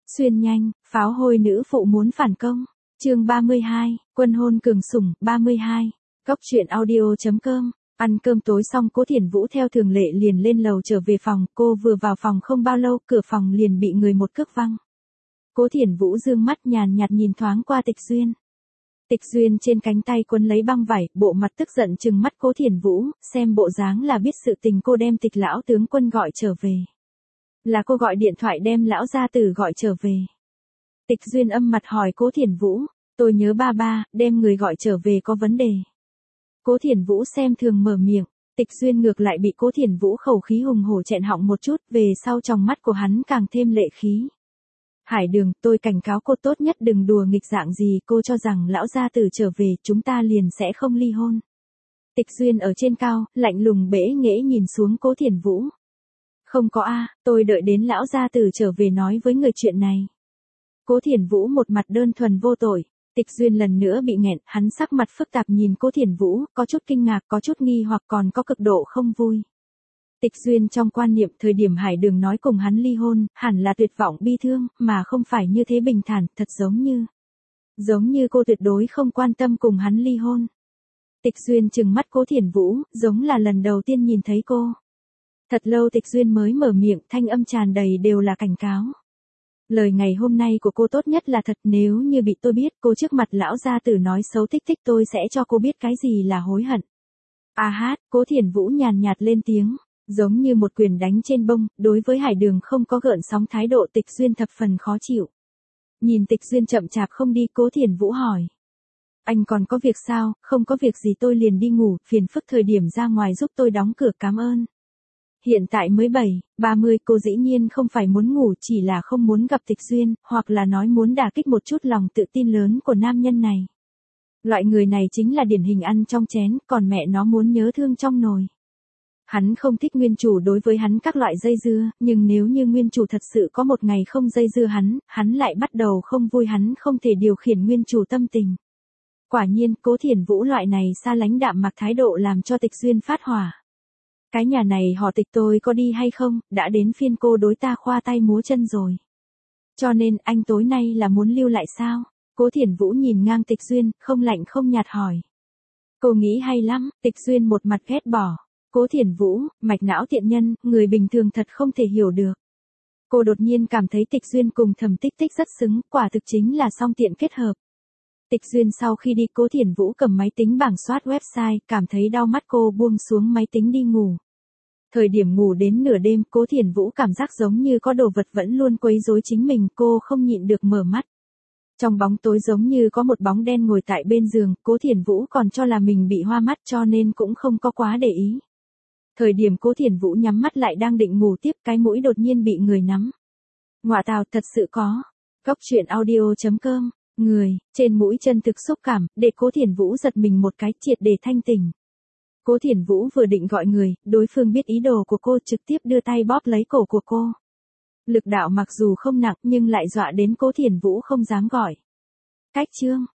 Xuyên nhanh, pháo hôi nữ phụ muốn phản công. Chương 32, quân hôn cường sủng, 32. Cóc truyện audio.com. Ăn cơm tối xong Cố Thiển Vũ theo thường lệ liền lên lầu trở về phòng, cô vừa vào phòng không bao lâu, cửa phòng liền bị người một cước văng. Cố Thiển Vũ dương mắt nhàn nhạt nhìn thoáng qua Tịch Duyên. Tịch Duyên trên cánh tay quấn lấy băng vải, bộ mặt tức giận trừng mắt Cố Thiển Vũ, xem bộ dáng là biết sự tình cô đem Tịch lão tướng quân gọi trở về. Là cô gọi điện thoại đem lão gia tử gọi trở về. Tịch Duyên âm mặt hỏi Cố Thiển Vũ, tôi nhớ ba, đem người gọi trở về có vấn đề. Cố Thiển Vũ xem thường mở miệng, Tịch Duyên ngược lại bị Cố Thiển Vũ khẩu khí hùng hổ chẹn họng một chút, về sau trong mắt của hắn càng thêm lệ khí. Hải Đường, tôi cảnh cáo cô tốt nhất đừng đùa nghịch dạng gì, cô cho rằng lão gia tử trở về chúng ta liền sẽ không ly hôn. Tịch Duyên ở trên cao, lạnh lùng bẽ nghễ nhìn xuống Cố Thiển Vũ. Không có tôi đợi đến lão gia tử trở về nói với người chuyện này. Cố Thiển Vũ một mặt đơn thuần vô tội. Tịch Duyên lần nữa bị nghẹn, hắn sắc mặt phức tạp nhìn Cố Thiển Vũ, có chút kinh ngạc, có chút nghi hoặc còn có cực độ không vui. Tịch Duyên trong quan niệm thời điểm Hải Đường nói cùng hắn ly hôn, hẳn là tuyệt vọng bi thương, mà không phải như thế bình thản, thật giống như cô tuyệt đối không quan tâm cùng hắn ly hôn. Tịch Duyên trừng mắt Cố Thiển Vũ, giống là lần đầu tiên nhìn thấy cô. Thật lâu Tịch Duyên mới mở miệng, thanh âm tràn đầy đều là cảnh cáo. Lời ngày hôm nay của cô tốt nhất là thật, nếu như bị tôi biết cô trước mặt lão gia tử nói xấu Tích Tích tôi sẽ cho cô biết cái gì là hối hận. Cố Thiển Vũ nhàn nhạt lên tiếng, giống như một quyền đánh trên bông, đối với Hải Đường không có gợn sóng thái độ Tịch Duyên thập phần khó chịu. Nhìn Tịch Duyên chậm chạp không đi, Cố Thiển Vũ hỏi. Anh còn có việc sao? Không có việc gì tôi liền đi ngủ, phiền phức thời điểm ra ngoài giúp tôi đóng cửa, cảm ơn. Hiện tại mới 30, cô dĩ nhiên không phải muốn ngủ, chỉ là không muốn gặp Tịch Duyên, hoặc là nói muốn đả kích một chút lòng tự tin lớn của nam nhân này. Loại người này chính là điển hình ăn trong chén, còn mẹ nó muốn nhớ thương trong nồi. Hắn không thích nguyên chủ đối với hắn các loại dây dưa, nhưng nếu như nguyên chủ thật sự có một ngày không dây dưa hắn lại bắt đầu không vui, hắn không thể điều khiển nguyên chủ tâm tình. Quả nhiên, Cố Thiển Vũ loại này xa lánh đạm mặc thái độ làm cho Tịch Duyên phát hỏa. Cái nhà này họ Tịch tôi có đi hay không, đã đến phiên cô đối ta khoa tay múa chân rồi. Cho nên anh tối nay là muốn lưu lại sao? Cố Thiển Vũ nhìn ngang Tịch Duyên, không lạnh không nhạt hỏi. Cô nghĩ hay lắm, Tịch Duyên một mặt ghét bỏ. Cố Thiển Vũ, mạch não tiện nhân, người bình thường thật không thể hiểu được. Cô đột nhiên cảm thấy Tịch Duyên cùng Thẩm Tích Tích rất xứng, quả thực chính là song tiện kết hợp. Tịch Duyên sau khi đi, Cố Thiển Vũ cầm máy tính bảng soát website, cảm thấy đau mắt cô buông xuống máy tính đi ngủ. Thời điểm ngủ đến nửa đêm, Cố Thiển Vũ cảm giác giống như có đồ vật vẫn luôn quấy rối chính mình, cô không nhịn được mở mắt. Trong bóng tối giống như có một bóng đen ngồi tại bên giường, Cố Thiển Vũ còn cho là mình bị hoa mắt cho nên cũng không có quá để ý. Thời điểm Cố Thiển Vũ nhắm mắt lại đang định ngủ tiếp, cái mũi đột nhiên bị người nắm. Ngoạ tào, thật sự có. Cóc truyện audio.com. Người, trên mũi chân thực xúc cảm, để Cố Thiển Vũ giật mình một cái, triệt để thanh tỉnh. Cố Thiển Vũ vừa định gọi người, đối phương biết ý đồ của cô, trực tiếp đưa tay bóp lấy cổ của cô. Lực đạo mặc dù không nặng nhưng lại dọa đến Cố Thiển Vũ không dám gọi. Cách chương.